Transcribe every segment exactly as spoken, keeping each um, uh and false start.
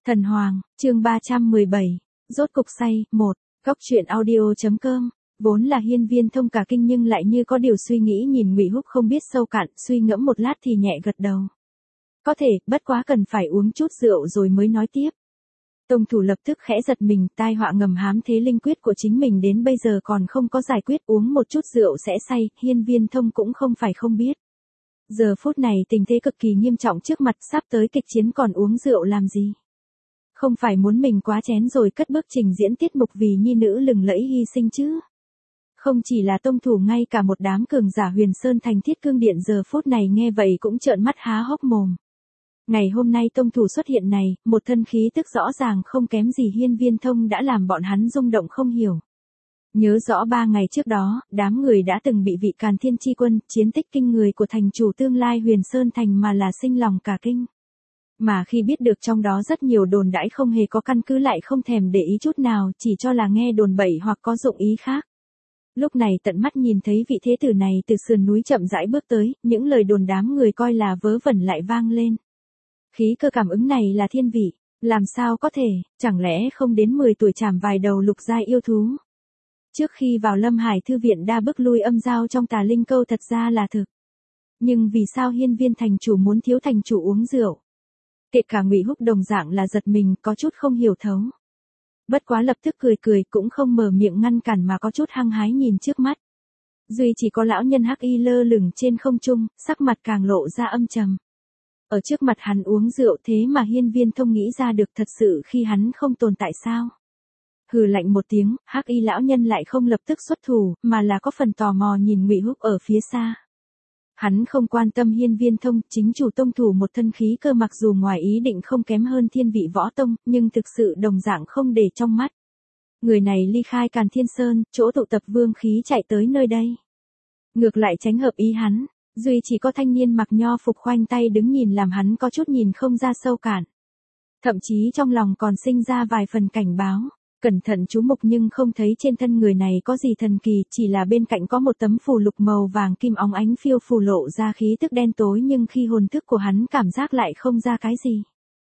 Thần Hoàng, chương ba trăm mười bảy, rốt cục say, một, Góc truyện audio.com, vốn là Hiên Viên Thông cả kinh nhưng lại như có điều suy nghĩ nhìn Ngụy Húc không biết sâu cạn, suy ngẫm một lát thì nhẹ gật đầu. Có thể, bất quá cần phải uống chút rượu rồi mới nói tiếp. Tông thủ lập tức khẽ giật mình, tai họa ngầm hám thế linh quyết của chính mình đến bây giờ còn không có giải quyết, uống một chút rượu sẽ say, Hiên Viên Thông cũng không phải không biết. Giờ phút này tình thế cực kỳ nghiêm trọng trước mặt, sắp tới kịch chiến còn uống rượu làm gì? Không phải muốn mình quá chén rồi cất bước trình diễn tiết mục vì nhi nữ lừng lẫy hy sinh chứ? Không chỉ là tông thủ, ngay cả một đám cường giả Huyền Sơn thành Thiết Cương Điện giờ phút này nghe vậy cũng trợn mắt há hốc mồm. Ngày hôm nay tông thủ xuất hiện này, một thân khí tức rõ ràng không kém gì Hiên Viên Thông đã làm bọn hắn rung động không hiểu. Nhớ rõ ba ngày trước đó, đám người đã từng bị vị Càn Thiên Chi Quân, chiến tích kinh người của thành chủ tương lai Huyền Sơn thành mà là sinh lòng cả kinh. Mà khi biết được trong đó rất nhiều đồn đãi không hề có căn cứ lại không thèm để ý chút nào, chỉ cho là nghe đồn bậy hoặc có dụng ý khác. Lúc này tận mắt nhìn thấy vị thế tử này từ sườn núi chậm rãi bước tới, những lời đồn đám người coi là vớ vẩn lại vang lên. Khí cơ cảm ứng này là thiên vị, làm sao có thể, chẳng lẽ không đến mười tuổi chảm vài đầu lục giai yêu thú. Trước khi vào Lâm Hải thư viện đa bức lui âm giao trong Tà Linh Câu thật ra là thực. Nhưng vì sao Hiên Viên thành chủ muốn thiếu thành chủ uống rượu? Kể cả Ngụy Húc đồng dạng là giật mình, có chút không hiểu thấu. Bất quá lập tức cười cười, cũng không mở miệng ngăn cản mà có chút hăng hái nhìn trước mắt. Duy chỉ có lão nhân hắc y lơ lửng trên không trung, sắc mặt càng lộ ra âm trầm. Ở trước mặt hắn uống rượu thế mà Hiên Viên Thông nghĩ ra được, thật sự khi hắn không tồn tại sao? Hừ lạnh một tiếng, hắc y lão nhân lại không lập tức xuất thủ, mà là có phần tò mò nhìn Ngụy Húc ở phía xa. Hắn không quan tâm Hiên Viên Thông, chính chủ tông thủ một thân khí cơ mặc dù ngoài ý định không kém hơn thiên vị võ tông, nhưng thực sự đồng dạng không để trong mắt. Người này ly khai Càn Thiên Sơn, chỗ tụ tập vương khí chạy tới nơi đây. Ngược lại tránh hợp ý hắn, duy chỉ có thanh niên mặc nho phục khoanh tay đứng nhìn làm hắn có chút nhìn không ra sâu cạn. Thậm chí trong lòng còn sinh ra vài phần cảnh báo. Cẩn thận chú mục nhưng không thấy trên thân người này có gì thần kỳ, chỉ là bên cạnh có một tấm phù lục màu vàng kim óng ánh phiêu phù lộ ra khí tức đen tối, nhưng khi hồn thức của hắn cảm giác lại không ra cái gì.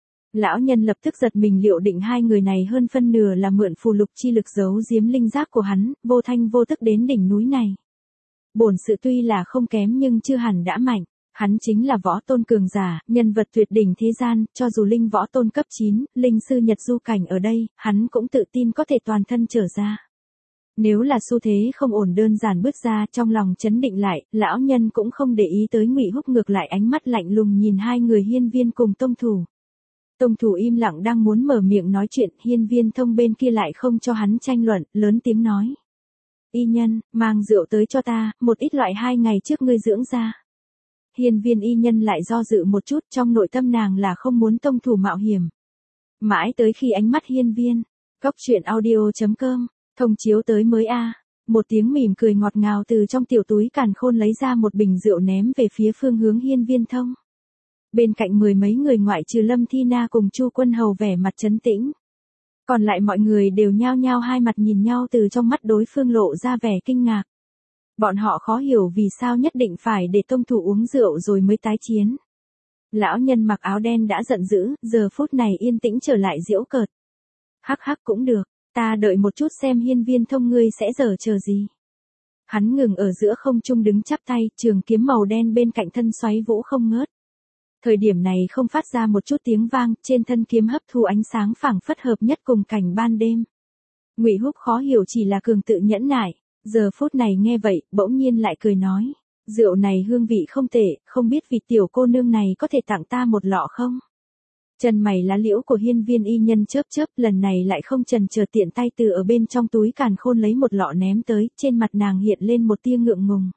Lão nhân lập tức giật mình, liệu định hai người này hơn phân nửa là mượn phù lục chi lực giấu giếm linh giác của hắn, vô thanh vô tức đến đỉnh núi này. Bổn sự tuy là không kém nhưng chưa hẳn đã mạnh. Hắn chính là võ tôn cường giả, nhân vật tuyệt đỉnh thế gian, cho dù linh võ tôn cấp chín, linh sư Nhật Du Cảnh ở đây, hắn cũng tự tin có thể toàn thân trở ra. Nếu là xu thế không ổn đơn giản bước ra, trong lòng chấn định lại, lão nhân cũng không để ý tới Ngụy Húc, ngược lại ánh mắt lạnh lùng nhìn hai người Hiên Viên cùng tông thủ. Tông thủ im lặng đang muốn mở miệng nói chuyện, Hiên Viên Thông bên kia lại không cho hắn tranh luận, lớn tiếng nói. Y nhân, mang rượu tới cho ta, một ít loại hai ngày trước ngươi dưỡng ra. Hiên Viên y nhân lại do dự một chút, trong nội tâm nàng là không muốn tông thủ mạo hiểm. Mãi tới khi ánh mắt Hiên Viên, Góc truyện audio.com, thông chiếu tới mới a, một tiếng mỉm cười ngọt ngào từ trong tiểu túi càn khôn lấy ra một bình rượu ném về phía phương hướng Hiên Viên Thông. Bên cạnh mười mấy người ngoại trừ Lâm Thi Na cùng Chu Quân Hầu vẻ mặt trấn tĩnh. Còn lại mọi người đều nhao nhao hai mặt nhìn nhau, từ trong mắt đối phương lộ ra vẻ kinh ngạc. Bọn họ khó hiểu vì sao nhất định phải để tông thủ uống rượu rồi mới tái chiến. Lão nhân mặc áo đen đã giận dữ, giờ phút này yên tĩnh trở lại giễu cợt. Hắc hắc cũng được, ta đợi một chút xem Hiên Viên Thông ngươi sẽ giở chờ gì. Hắn ngừng ở giữa không trung đứng chắp tay, trường kiếm màu đen bên cạnh thân xoáy vũ không ngớt. Thời điểm này không phát ra một chút tiếng vang, trên thân kiếm hấp thu ánh sáng phảng phất hợp nhất cùng cảnh ban đêm. Ngụy Húc khó hiểu chỉ là cường tự nhẫn nại. Giờ phút này nghe vậy, bỗng nhiên lại cười nói, rượu này hương vị không tệ, không biết vị tiểu cô nương này có thể tặng ta một lọ không? Chân mày lá liễu của Hiên Viên y nhân chớp chớp, lần này lại không chần chờ tiện tay từ ở bên trong túi càn khôn lấy một lọ ném tới, trên mặt nàng hiện lên một tia ngượng ngùng.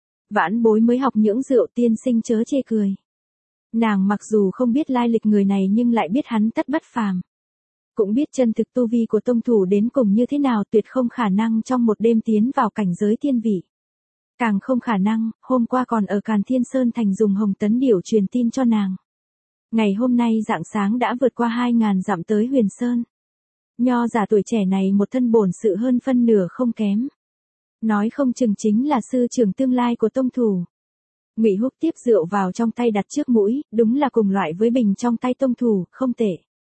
Vãn bối mới học nhưỡng rượu, tiên sinh chớ chê cười. Nàng mặc dù không biết lai lịch người này nhưng lại biết hắn tất bất phàm. Cũng biết chân thực tu vi của tông thủ đến cùng như thế nào, tuyệt không khả năng trong một đêm tiến vào cảnh giới thiên vị. Càng không khả năng, hôm qua còn ở Càn Thiên Sơn thành dùng hồng tấn điểu truyền tin cho nàng. Ngày hôm nay rạng sáng đã vượt qua hai ngàn dặm tới Huyền Sơn. Nho giả tuổi trẻ này một thân bổn sự hơn phân nửa không kém. Nói không chừng chính là sư trưởng tương lai của tông thủ. Ngụy Húc tiếp rượu vào trong tay đặt trước mũi, đúng là cùng loại với bình trong tay tông thủ, không tệ.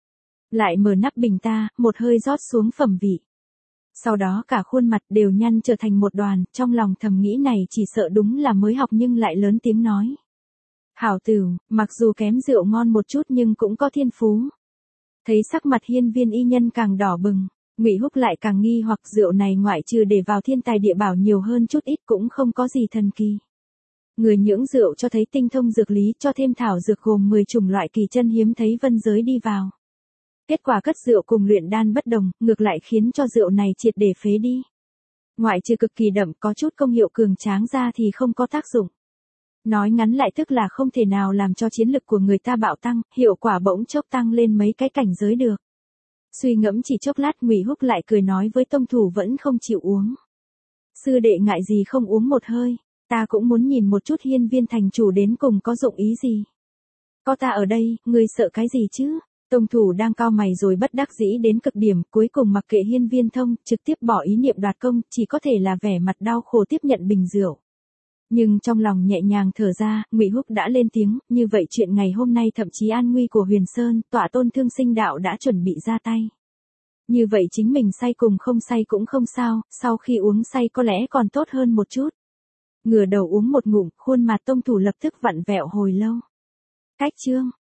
Lại mở nắp bình ta, một hơi rót xuống phẩm vị. Sau đó cả khuôn mặt đều nhăn trở thành một đoàn, trong lòng thầm nghĩ này chỉ sợ đúng là mới học nhưng lại lớn tiếng nói. Hảo Tửu, mặc dù kém rượu ngon một chút nhưng cũng có thiên phú. Thấy sắc mặt hiên viên y nhân càng đỏ bừng, Ngụy Húc lại càng nghi hoặc rượu này ngoại trừ để vào thiên tài địa bảo nhiều hơn chút ít cũng không có gì thần kỳ. Người nhưỡng rượu cho thấy tinh thông dược lý cho thêm thảo dược gồm mười chủng loại kỳ chân hiếm thấy vân giới đi vào. Kết quả cất rượu cùng luyện đan bất đồng, ngược lại khiến cho rượu này triệt để phế đi. Ngoại trừ cực kỳ đậm có chút công hiệu cường tráng ra thì không có tác dụng. Nói ngắn lại tức là không thể nào làm cho chiến lực của người ta bạo tăng, hiệu quả bỗng chốc tăng lên mấy cái cảnh giới được. Suy ngẫm chỉ chốc lát Ngụy Húc lại cười nói với tông thủ vẫn không chịu uống. Sư đệ ngại gì không uống một hơi, ta cũng muốn nhìn một chút hiên viên thành chủ đến cùng có dụng ý gì. Có ta ở đây, ngươi sợ cái gì chứ? Tông thủ đang cau mày rồi bất đắc dĩ đến cực điểm, cuối cùng mặc kệ hiên viên thông, trực tiếp bỏ ý niệm đoạt công, chỉ có thể là vẻ mặt đau khổ tiếp nhận bình rượu. Nhưng trong lòng nhẹ nhàng thở ra, Ngụy Húc đã lên tiếng, như vậy chuyện ngày hôm nay thậm chí an nguy của Huyền Sơn, tọa tôn Thương Sinh đạo đã chuẩn bị ra tay. Như vậy chính mình say cùng không say cũng không sao, sau khi uống say có lẽ còn tốt hơn một chút. Ngửa đầu uống một ngụm, khuôn mặt tông thủ lập tức vặn vẹo hồi lâu. Cách chương